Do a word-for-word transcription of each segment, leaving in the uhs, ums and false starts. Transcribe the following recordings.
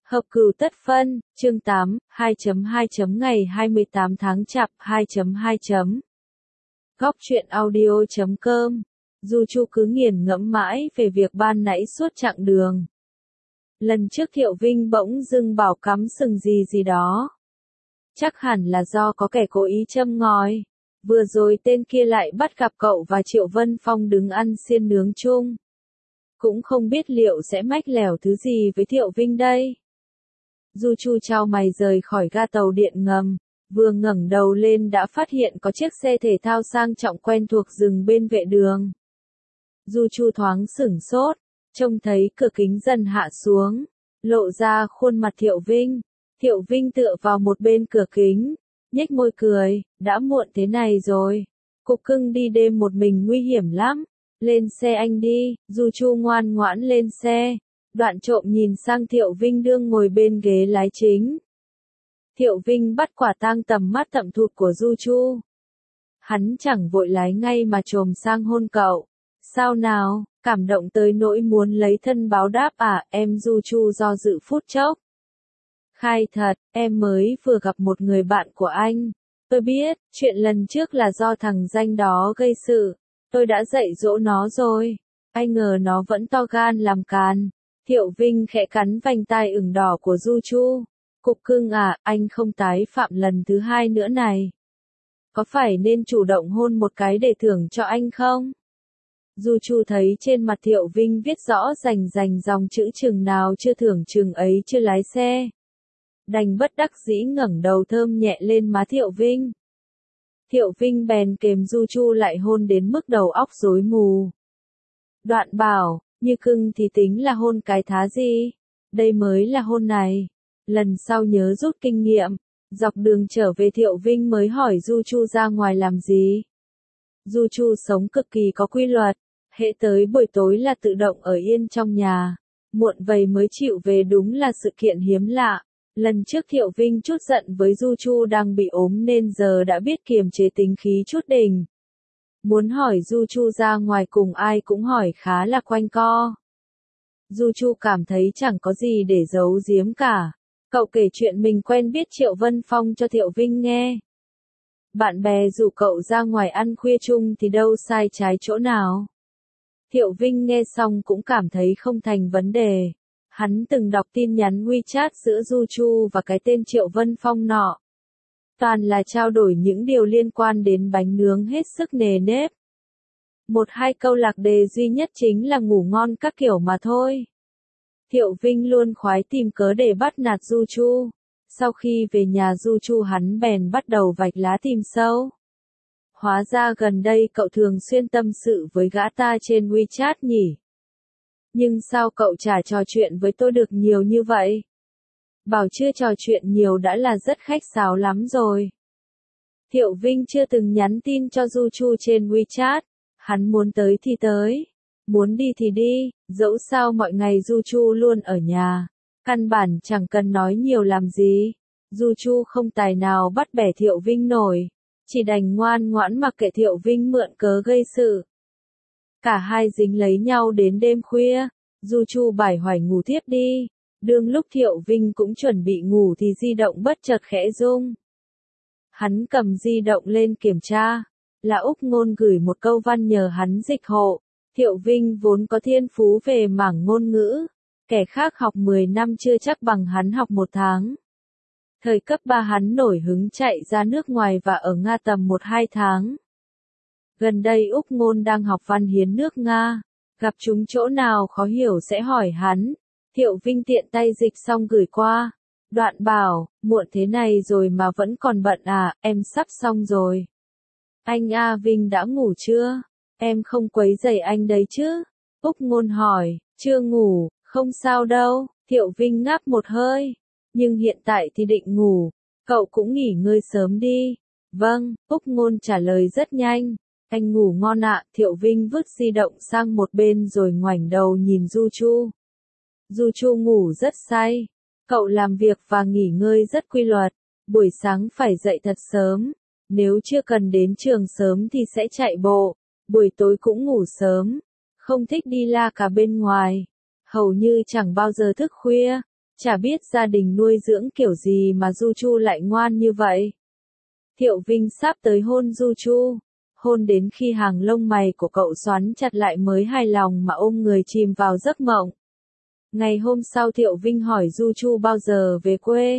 Hợp cửu tất phân, chương tám, hai chấm hai chấm ngày hai mươi tám tháng Chạp hai chấm hai chấm Góc truyện audio chấm com. Du Chu cứ nghiền ngẫm mãi về việc ban nãy suốt chặng đường. Lần trước Thiệu Vinh bỗng dưng bảo cắm sừng gì gì đó. Chắc hẳn là do có kẻ cố ý châm ngòi. Vừa rồi tên kia lại bắt gặp cậu và Triệu Vân Phong đứng ăn xiên nướng chung. Cũng không biết liệu sẽ mách lẻo thứ gì với Thiệu Vinh đây. Du Chu chau mày rời khỏi ga tàu điện ngầm, vừa ngẩng đầu lên đã phát hiện có chiếc xe thể thao sang trọng quen thuộc dừng bên vệ đường. Du Chu thoáng sửng sốt, trông thấy cửa kính dần hạ xuống, lộ ra khuôn mặt Thiệu Vinh. Thiệu Vinh tựa vào một bên cửa kính, nhếch môi cười, đã muộn thế này rồi. Cục cưng đi đêm một mình nguy hiểm lắm. Lên xe anh đi. Du Chu ngoan ngoãn lên xe. Đoạn trộm nhìn sang Thiệu Vinh đương ngồi bên ghế lái chính. Thiệu Vinh bắt quả tang tầm mắt thậm thụt của Du Chu. Hắn chẳng vội lái ngay mà trồm sang hôn cậu. Sao nào, cảm động tới nỗi muốn lấy thân báo đáp à? Em Du Chu do dự phút chốc. Khai thật, em mới vừa gặp một người bạn của anh. Tôi biết, chuyện lần trước là do thằng danh đó gây sự. Tôi đã dạy dỗ nó rồi. Ai ngờ nó vẫn to gan làm càn. Thiệu Vinh khẽ cắn vành tai ửng đỏ của Du Chu. Cục cưng à, anh không tái phạm lần thứ hai nữa này. Có phải nên chủ động hôn một cái để thưởng cho anh không? Du Chu thấy trên mặt Thiệu Vinh viết rõ rành rành dòng chữ chừng nào chưa thưởng chừng ấy chưa lái xe. Đành bất đắc dĩ ngẩng đầu thơm nhẹ lên má Thiệu Vinh. Thiệu Vinh bèn kềm Du Chu lại hôn đến mức đầu óc rối mù. Đoạn bảo, như cưng thì tính là hôn cái thá gì? Đây mới là hôn này. Lần sau nhớ rút kinh nghiệm. Dọc đường trở về Thiệu Vinh mới hỏi Du Chu ra ngoài làm gì. Du Chu sống cực kỳ có quy luật. Hễ tới buổi tối là tự động ở yên trong nhà. Muộn vậy mới chịu về đúng là sự kiện hiếm lạ. Lần trước Thiệu Vinh chút giận với Du Chu đang bị ốm nên giờ đã biết kiềm chế tính khí chút đỉnh. Muốn hỏi Du Chu ra ngoài cùng ai cũng hỏi khá là quanh co. Du Chu cảm thấy chẳng có gì để giấu giếm cả. Cậu kể chuyện mình quen biết Triệu Vân Phong cho Thiệu Vinh nghe. Bạn bè rủ cậu ra ngoài ăn khuya chung thì đâu sai trái chỗ nào. Thiệu Vinh nghe xong cũng cảm thấy không thành vấn đề. Hắn từng đọc tin nhắn WeChat giữa Du Chu và cái tên Triệu Vân Phong nọ. Toàn là trao đổi những điều liên quan đến bánh nướng hết sức nề nếp. Một hai câu lạc đề duy nhất chính là ngủ ngon các kiểu mà thôi. Thiệu Vinh luôn khoái tìm cớ để bắt nạt Du Chu. Sau khi về nhà Du Chu hắn bèn bắt đầu vạch lá tìm sâu. Hóa ra gần đây cậu thường xuyên tâm sự với gã ta trên WeChat nhỉ? Nhưng sao cậu chả trò chuyện với tôi được nhiều như vậy? Bảo chưa trò chuyện nhiều đã là rất khách sáo lắm rồi. Thiệu Vinh chưa từng nhắn tin cho Du Chu trên WeChat. Hắn muốn tới thì tới. Muốn đi thì đi. Dẫu sao mọi ngày Du Chu luôn ở nhà. Căn bản chẳng cần nói nhiều làm gì. Du Chu không tài nào bắt bẻ Thiệu Vinh nổi. Chỉ đành ngoan ngoãn mặc kệ Thiệu Vinh mượn cớ gây sự. Cả hai dính lấy nhau đến đêm khuya. Du Chu bải hoài ngủ thiếp đi. Đương lúc Thiệu Vinh cũng chuẩn bị ngủ thì di động bất chợt khẽ rung. Hắn cầm di động lên kiểm tra. Là Úc Ngôn gửi một câu văn nhờ hắn dịch hộ. Thiệu Vinh vốn có thiên phú về mảng ngôn ngữ. Kẻ khác học mười năm chưa chắc bằng hắn học một tháng. Thời cấp ba hắn nổi hứng chạy ra nước ngoài và ở Nga tầm một hai tháng. Gần đây Úc Ngôn đang học văn hiến nước Nga. Gặp chúng chỗ nào khó hiểu sẽ hỏi hắn. Thiệu Vinh tiện tay dịch xong gửi qua. Đoạn bảo, muộn thế này rồi mà vẫn còn bận à, em sắp xong rồi. Anh A Vinh đã ngủ chưa? Em không quấy rầy anh đấy chứ? Úc Ngôn hỏi, chưa ngủ, không sao đâu. Thiệu Vinh ngáp một hơi. Nhưng hiện tại thì định ngủ. Cậu cũng nghỉ ngơi sớm đi. Vâng, Úc Ngôn trả lời rất nhanh. Anh ngủ ngon ạ. Thiệu Vinh vứt di động sang một bên rồi ngoảnh đầu nhìn Du Chu. Du Chu ngủ rất say. Cậu làm việc và nghỉ ngơi rất quy luật. Buổi sáng phải dậy thật sớm. Nếu chưa cần đến trường sớm thì sẽ chạy bộ. Buổi tối cũng ngủ sớm. Không thích đi la cả bên ngoài. Hầu như chẳng bao giờ thức khuya. Chả biết gia đình nuôi dưỡng kiểu gì mà Du Chu lại ngoan như vậy. Thiệu Vinh sắp tới hôn Du Chu. Hôn đến khi hàng lông mày của cậu xoắn chặt lại mới hài lòng mà ôm người chìm vào giấc mộng. Ngày hôm sau Thiệu Vinh hỏi Du Chu bao giờ về quê.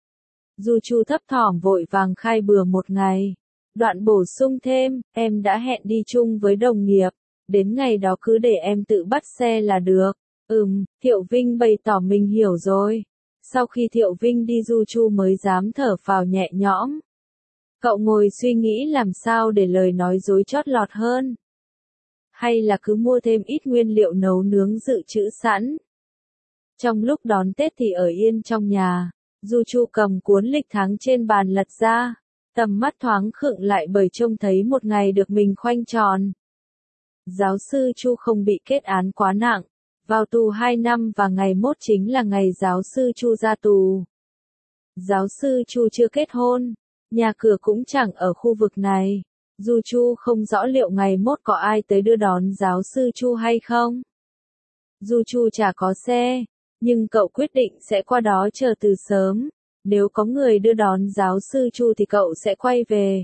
Du Chu thấp thỏm vội vàng khai bừa một ngày. Đoạn bổ sung thêm, em đã hẹn đi chung với đồng nghiệp, đến ngày đó cứ để em tự bắt xe là được. Ừm, Thiệu Vinh bày tỏ mình hiểu rồi. Sau khi Thiệu Vinh đi Du Chu mới dám thở phào nhẹ nhõm. Cậu ngồi suy nghĩ làm sao để lời nói dối chót lọt hơn. Hay là cứ mua thêm ít nguyên liệu nấu nướng dự trữ sẵn. Trong lúc đón Tết thì ở yên trong nhà, Du Chu cầm cuốn lịch tháng trên bàn lật ra, tầm mắt thoáng khựng lại bởi trông thấy một ngày được mình khoanh tròn. Giáo sư Chu không bị kết án quá nặng, vào tù hai năm và ngày mốt chính là ngày giáo sư Chu ra tù. Giáo sư Chu chưa kết hôn, nhà cửa cũng chẳng ở khu vực này. Du Chu không rõ liệu ngày mốt có ai tới đưa đón giáo sư Chu hay không. Du Chu chả có xe, nhưng cậu quyết định sẽ qua đó chờ từ sớm. Nếu có người đưa đón giáo sư Chu thì cậu sẽ quay về.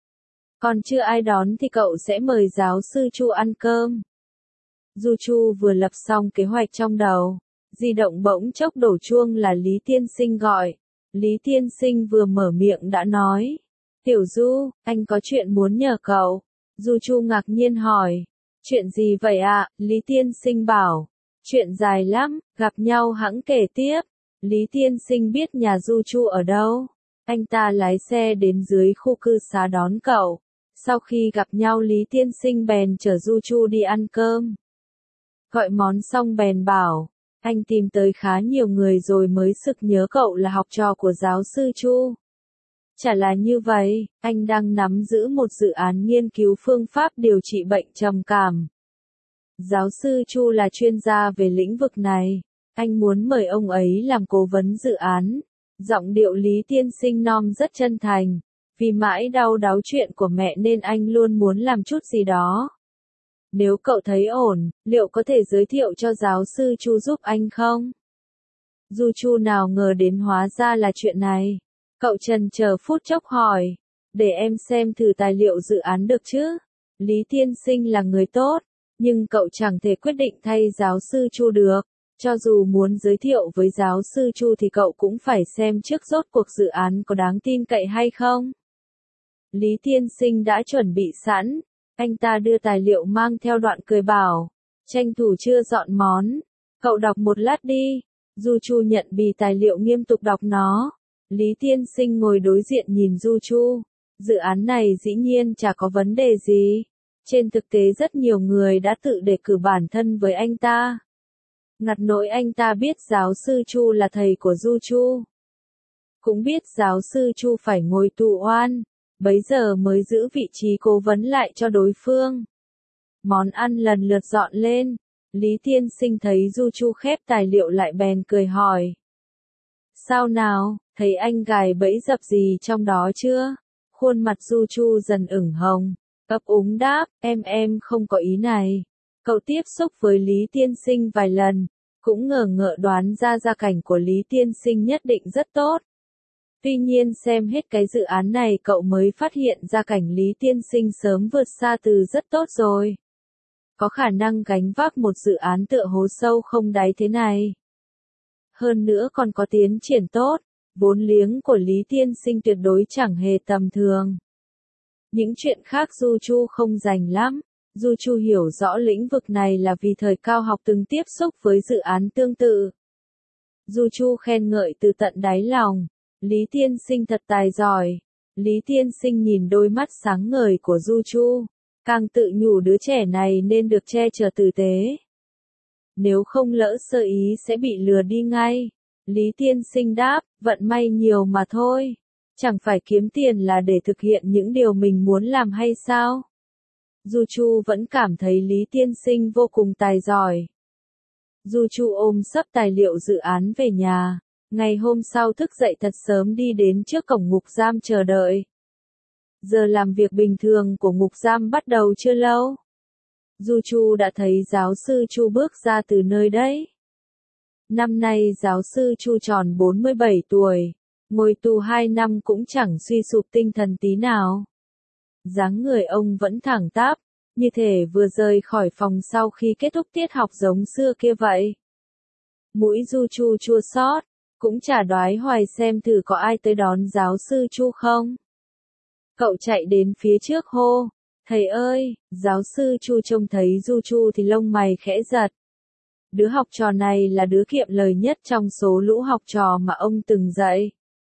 Còn chưa ai đón thì cậu sẽ mời giáo sư Chu ăn cơm. Du Chu vừa lập xong kế hoạch trong đầu, di động bỗng chốc đổ chuông là Lý Tiên Sinh gọi. Lý Tiên Sinh vừa mở miệng đã nói. Tiểu Du, anh có chuyện muốn nhờ cậu. Du Chu ngạc nhiên hỏi. Chuyện gì vậy ạ? Lý Tiên Sinh bảo. Chuyện dài lắm, gặp nhau hẵng kể tiếp. Lý Tiên Sinh biết nhà Du Chu ở đâu. Anh ta lái xe đến dưới khu cư xá đón cậu. Sau khi gặp nhau Lý Tiên Sinh bèn chở Du Chu đi ăn cơm. Gọi món xong bèn bảo, anh tìm tới khá nhiều người rồi mới sực nhớ cậu là học trò của giáo sư Chu. Chả là như vậy, anh đang nắm giữ một dự án nghiên cứu phương pháp điều trị bệnh trầm cảm. Giáo sư Chu là chuyên gia về lĩnh vực này. Anh muốn mời ông ấy làm cố vấn dự án. Giọng điệu Lý Tiên Sinh nom rất chân thành. Vì mãi đau đáu chuyện của mẹ nên anh luôn muốn làm chút gì đó. Nếu cậu thấy ổn, liệu có thể giới thiệu cho giáo sư Chu giúp anh không? Du Chu nào ngờ đến hóa ra là chuyện này. Cậu chần chờ phút chốc hỏi. Để em xem thử tài liệu dự án được chứ? Lý Tiên Sinh là người tốt, nhưng cậu chẳng thể quyết định thay giáo sư Chu được. Cho dù muốn giới thiệu với giáo sư Chu thì cậu cũng phải xem trước rốt cuộc dự án có đáng tin cậy hay không. Lý Tiên Sinh đã chuẩn bị sẵn. Anh ta đưa tài liệu mang theo đoạn cười bảo. Tranh thủ chưa dọn món. Cậu đọc một lát đi. Du Chu nhận bì tài liệu nghiêm túc đọc nó. Lý Tiên Sinh ngồi đối diện nhìn Du Chu. Dự án này dĩ nhiên chả có vấn đề gì. Trên thực tế rất nhiều người đã tự đề cử bản thân với anh ta. Ngặt nỗi anh ta biết giáo sư Chu là thầy của Du Chu. Cũng biết giáo sư Chu phải ngồi tù oan. Bấy giờ mới giữ vị trí cố vấn lại cho đối phương. Món ăn lần lượt dọn lên. Lý Tiên Sinh thấy Du Chu khép tài liệu lại bèn cười hỏi. Sao nào, thấy anh gài bẫy dập gì trong đó chưa? Khuôn mặt Du Chu dần ửng hồng. Ấp úng đáp, em em không có ý này. Cậu tiếp xúc với Lý Tiên Sinh vài lần, cũng ngờ ngợ đoán ra gia cảnh của Lý Tiên Sinh nhất định rất tốt. Tuy nhiên xem hết cái dự án này cậu mới phát hiện gia cảnh Lý Tiên Sinh sớm vượt xa từ rất tốt rồi. Có khả năng gánh vác một dự án tựa hố sâu không đáy thế này. Hơn nữa còn có tiến triển tốt, vốn liếng của Lý Tiên Sinh tuyệt đối chẳng hề tầm thường. Những chuyện khác Du Chu không rành lắm. Du Chu hiểu rõ lĩnh vực này là vì thời cao học từng tiếp xúc với dự án tương tự. Du Chu khen ngợi từ tận đáy lòng. Lý Tiên Sinh thật tài giỏi. Lý Tiên Sinh nhìn đôi mắt sáng ngời của Du Chu. Càng tự nhủ đứa trẻ này nên được che chở tử tế. Nếu không lỡ sơ ý sẽ bị lừa đi ngay. Lý Tiên Sinh đáp, vận may nhiều mà thôi. Chẳng phải kiếm tiền là để thực hiện những điều mình muốn làm hay sao? Du Chu vẫn cảm thấy Lý Tiên Sinh vô cùng tài giỏi. Du Chu ôm xấp tài liệu dự án về nhà. Ngày hôm sau thức dậy thật sớm đi đến trước cổng ngục giam chờ đợi. Giờ làm việc bình thường của ngục giam bắt đầu chưa lâu. Du Chu đã thấy giáo sư Chu bước ra từ nơi đấy. Năm nay giáo sư Chu tròn bốn mươi bảy tuổi, ngồi tù hai năm cũng chẳng suy sụp tinh thần tí nào. Dáng người ông vẫn thẳng tắp, như thể vừa rời khỏi phòng sau khi kết thúc tiết học giống xưa kia vậy. Mũi Du Chu chua xót, cũng chả đoái hoài xem thử có ai tới đón giáo sư Chu không. Cậu chạy đến phía trước hô, thầy ơi, giáo sư Chu trông thấy Du Chu thì lông mày khẽ giật. Đứa học trò này là đứa kiệm lời nhất trong số lũ học trò mà ông từng dạy.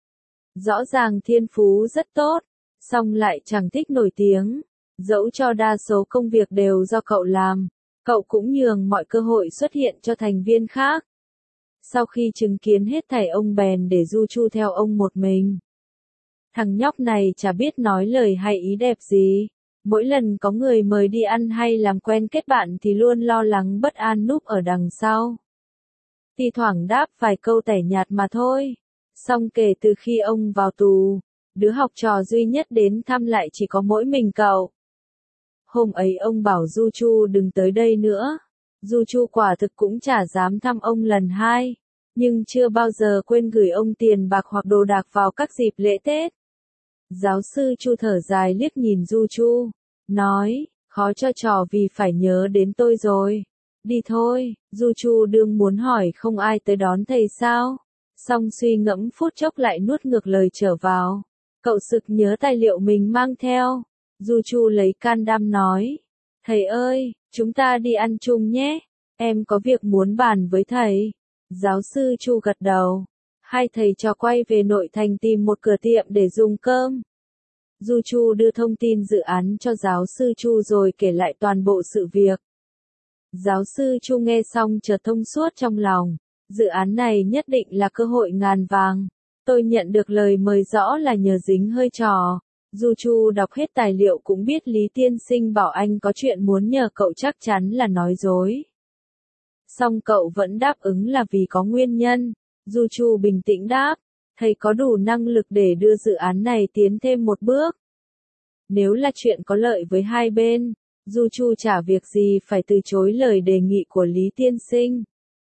Rõ ràng thiên phú rất tốt, song lại chẳng thích nổi tiếng, dẫu cho đa số công việc đều do cậu làm, cậu cũng nhường mọi cơ hội xuất hiện cho thành viên khác. Sau khi chứng kiến hết thảy ông bèn để Du Chu theo ông một mình. Thằng nhóc này chả biết nói lời hay ý đẹp gì, mỗi lần có người mời đi ăn hay làm quen kết bạn thì luôn lo lắng bất an núp ở đằng sau. Thì thoảng đáp vài câu tẻ nhạt mà thôi, song kể từ khi ông vào tù, đứa học trò duy nhất đến thăm lại chỉ có mỗi mình cậu. Hôm ấy ông bảo Du Chu đừng tới đây nữa. Du Chu quả thực cũng chả dám thăm ông lần hai, nhưng chưa bao giờ quên gửi ông tiền bạc hoặc đồ đạc vào các dịp lễ Tết. Giáo sư Chu thở dài liếc nhìn Du Chu, nói, khó cho trò vì phải nhớ đến tôi rồi. Đi thôi. Du Chu đương muốn hỏi không ai tới đón thầy sao, song suy ngẫm phút chốc lại nuốt ngược lời trở vào. Cậu sực nhớ tài liệu mình mang theo. Du Chu lấy can đảm nói, thầy ơi, chúng ta đi ăn chung nhé, em có việc muốn bàn với thầy. Giáo sư Chu gật đầu. Hai thầy trò quay về nội thành tìm một cửa tiệm để dùng cơm. Du Chu đưa thông tin dự án cho giáo sư Chu rồi kể lại toàn bộ sự việc. Giáo sư Chu nghe xong chợt thông suốt trong lòng, dự án này nhất định là cơ hội ngàn vàng. Tôi nhận được lời mời rõ là nhờ dính hơi trò. Du Chu đọc hết tài liệu cũng biết Lý tiên sinh bảo anh có chuyện muốn nhờ cậu chắc chắn là nói dối. Song cậu vẫn đáp ứng là vì có nguyên nhân. Du Chu bình tĩnh đáp, thầy có đủ năng lực để đưa dự án này tiến thêm một bước. Nếu là chuyện có lợi với hai bên, Du Chu chả việc gì phải từ chối lời đề nghị của Lý tiên sinh.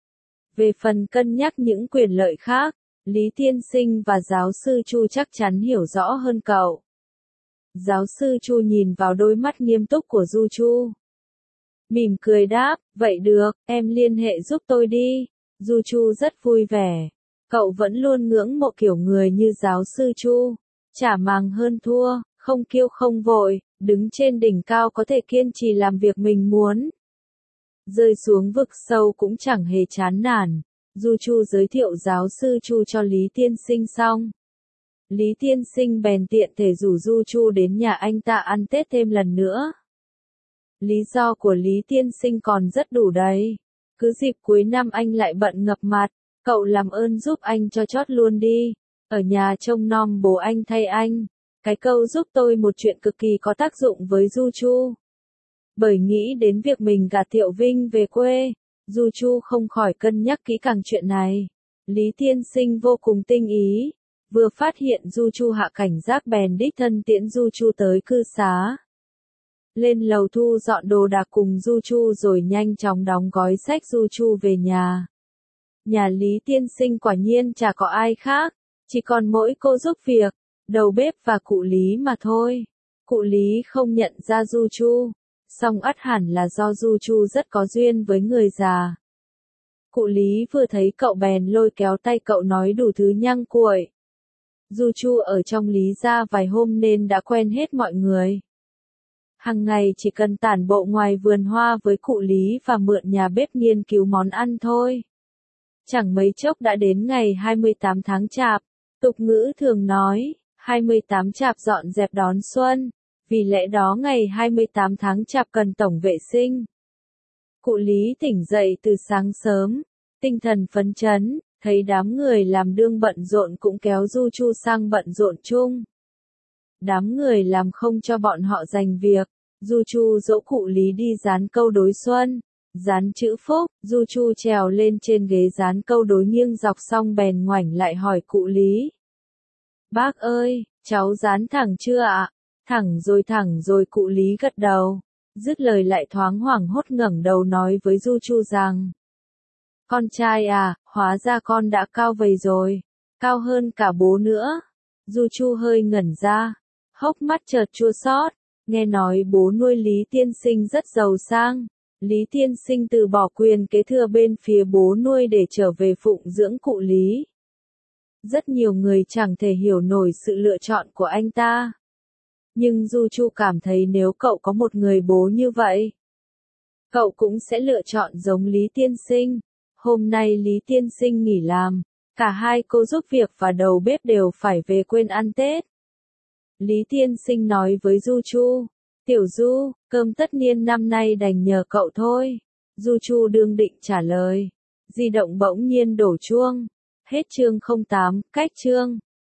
Về phần cân nhắc những quyền lợi khác, Lý tiên sinh và giáo sư Chu chắc chắn hiểu rõ hơn cậu. Giáo sư Chu nhìn vào đôi mắt nghiêm túc của Du Chu. Mỉm cười đáp, vậy được, em liên hệ giúp tôi đi. Du Chu rất vui vẻ. Cậu vẫn luôn ngưỡng mộ kiểu người như giáo sư Chu. Chả màng hơn thua, không kiêu không vội, đứng trên đỉnh cao có thể kiên trì làm việc mình muốn. Rơi xuống vực sâu cũng chẳng hề chán nản. Du Chu giới thiệu giáo sư Chu cho Lý tiên sinh xong. Lý tiên sinh bèn tiện thể rủ Du Chu đến nhà anh ta ăn Tết thêm lần nữa. Lý do của Lý tiên sinh còn rất đủ đầy. Cứ dịp cuối năm anh lại bận ngập mặt, cậu làm ơn giúp anh cho chót luôn đi. Ở nhà trông nom bố anh thay anh. Cái câu giúp tôi một chuyện cực kỳ có tác dụng với Du Chu. Bởi nghĩ đến việc mình gả Thiệu Vinh về quê, Du Chu không khỏi cân nhắc kỹ càng chuyện này. Lý tiên sinh vô cùng tinh ý. Vừa phát hiện Du Chu hạ cảnh giác bèn đích thân tiễn Du Chu tới cư xá. Lên lầu thu dọn đồ đạc cùng Du Chu rồi nhanh chóng đóng gói xách Du Chu về nhà. Nhà Lý tiên sinh quả nhiên chả có ai khác, chỉ còn mỗi cô giúp việc, đầu bếp và cụ Lý mà thôi. Cụ Lý không nhận ra Du Chu, song ắt hẳn là do Du Chu rất có duyên với người già. Cụ Lý vừa thấy cậu bèn lôi kéo tay cậu nói đủ thứ nhăng cuội. Du Chu ở trong Lý gia vài hôm nên đã quen hết mọi người. Hằng ngày chỉ cần tản bộ ngoài vườn hoa với cụ Lý và mượn nhà bếp nghiên cứu món ăn thôi. Chẳng mấy chốc đã đến ngày hai mươi tám tháng Chạp, tục ngữ thường nói, hai mươi tám Chạp dọn dẹp đón xuân, vì lẽ đó ngày hai mươi tám tháng Chạp cần tổng vệ sinh. Cụ Lý tỉnh dậy từ sáng sớm, tinh thần phấn chấn, thấy đám người làm đương bận rộn cũng kéo Du Chu sang bận rộn chung. Đám người làm không cho bọn họ giành việc, Du Chu dỗ cụ Lý đi dán câu đối xuân, dán chữ phúc. Du Chu trèo lên trên ghế dán câu đối nghiêng dọc xong bèn ngoảnh lại hỏi cụ Lý. Bác ơi, cháu dán thẳng chưa ạ? Thẳng rồi thẳng rồi cụ Lý gật đầu. Dứt lời lại thoáng hoảng hốt ngẩng đầu nói với Du Chu rằng. Con trai à, hóa ra con đã cao vầy rồi, cao hơn cả bố nữa. Du Chu hơi ngẩn ra, hốc mắt chợt chua xót, nghe nói bố nuôi Lý Tiên Sinh rất giàu sang. Lý Tiên Sinh từ bỏ quyền kế thừa bên phía bố nuôi để trở về phụng dưỡng cụ Lý. Rất nhiều người chẳng thể hiểu nổi sự lựa chọn của anh ta. Nhưng Du Chu cảm thấy nếu cậu có một người bố như vậy, cậu cũng sẽ lựa chọn giống Lý Tiên Sinh. Hôm nay Lý Tiên Sinh nghỉ làm, cả hai cô giúp việc và đầu bếp đều phải về quên ăn Tết. Lý Tiên Sinh nói với Du Chu, Tiểu Du, cơm tất niên năm nay đành nhờ cậu thôi. Du Chu đương định trả lời, di động bỗng nhiên đổ chuông. Hết chương không tám, cách chương.